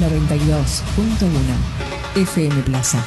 92.1 FM Plaza.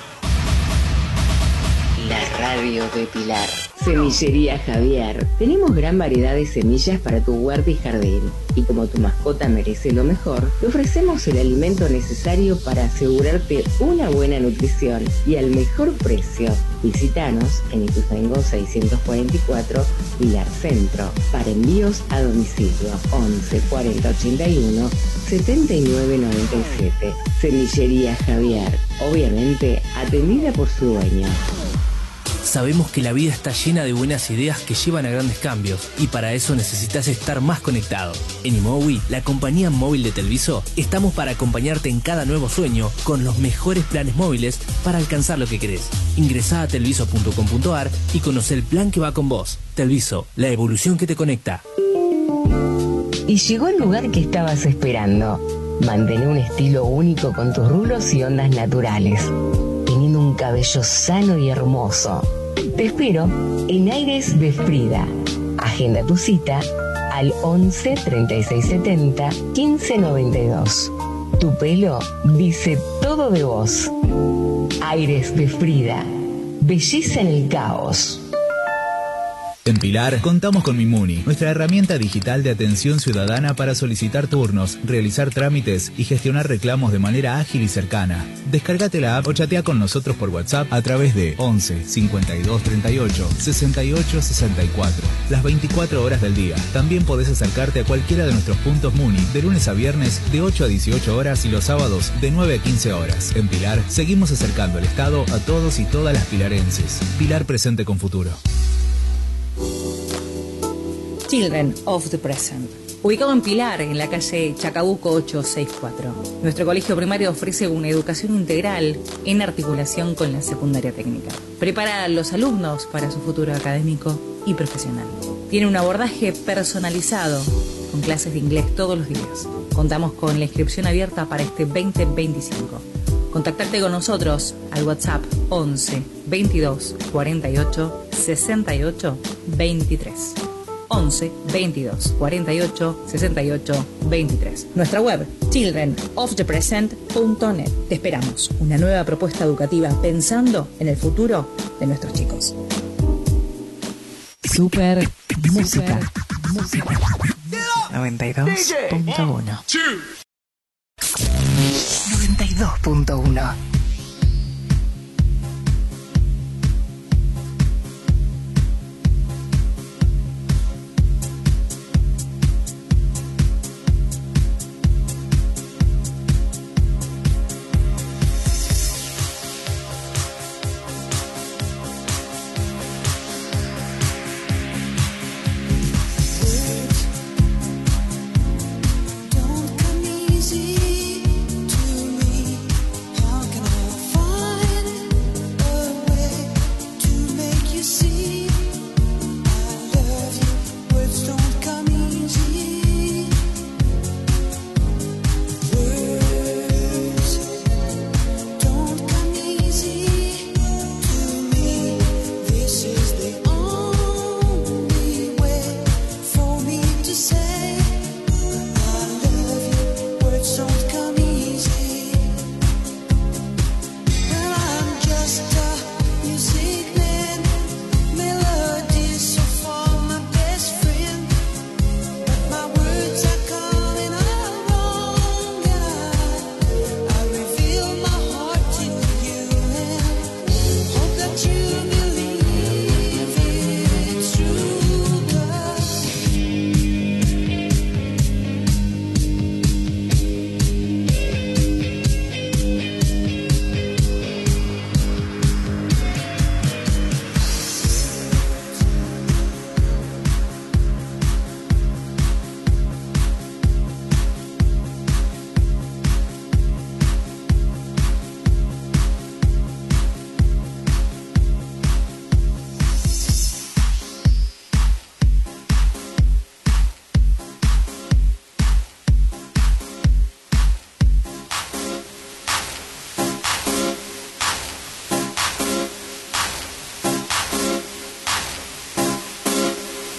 La radio de Pilar. Semillería Javier. Tenemos gran variedad de semillas para tu huerta y jardín. Y como tu mascota merece lo mejor, te ofrecemos el alimento necesario para asegurarte una buena nutrición y al mejor precio. Visítanos en Ituzaingó 644, Pilar Centro. Para envíos a domicilio 11 40 81 79 97. Semillería Javier. Obviamente atendida por su dueño. Sabemos que la vida está llena de buenas ideas que llevan a grandes cambios y para eso necesitas estar más conectado. En Imowi, la compañía móvil de Telviso, estamos para acompañarte en cada nuevo sueño con los mejores planes móviles para alcanzar lo que querés. Ingresá a telviso.com.ar y conoce el plan que va con vos. Telviso, la evolución que te conecta. Y llegó el lugar que estabas esperando. Mantén un estilo único con tus rulos y ondas naturales, teniendo un cabello sano y hermoso. Te espero en Aires de Frida. Agenda tu cita al 11 36 70 15 92. Tu pelo dice todo de vos. Aires de Frida. Belleza en el caos. En Pilar contamos con Mimuni, nuestra herramienta digital de atención ciudadana para solicitar turnos, realizar trámites y gestionar reclamos de manera ágil y cercana. Descárgate la app o chatea con nosotros por WhatsApp a través de 11 52 38 68 64, las 24 horas del día. También podés acercarte a cualquiera de nuestros puntos Muni de lunes a viernes de 8 a 18 horas y los sábados de 9 a 15 horas. En Pilar seguimos acercando el Estado a todos y todas las pilarenses. Pilar presente con futuro. Children of the Present. Ubicado en Pilar, en la calle Chacabuco 864. Nuestro colegio primario ofrece una educación integral en articulación con la secundaria técnica. Prepara a los alumnos para su futuro académico y profesional. Tiene un abordaje personalizado con clases de inglés todos los días. Contamos con la inscripción abierta para este 2025. Contactarte con nosotros al WhatsApp 11 22 48 68 23. 11 22 48 68 23. Nuestra web childrenofthepresent.net. Te esperamos. Una nueva propuesta educativa pensando en el futuro de nuestros chicos. Super música. 92.1. 92.1.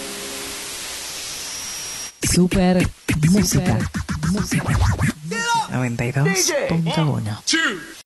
Super música. 92.1.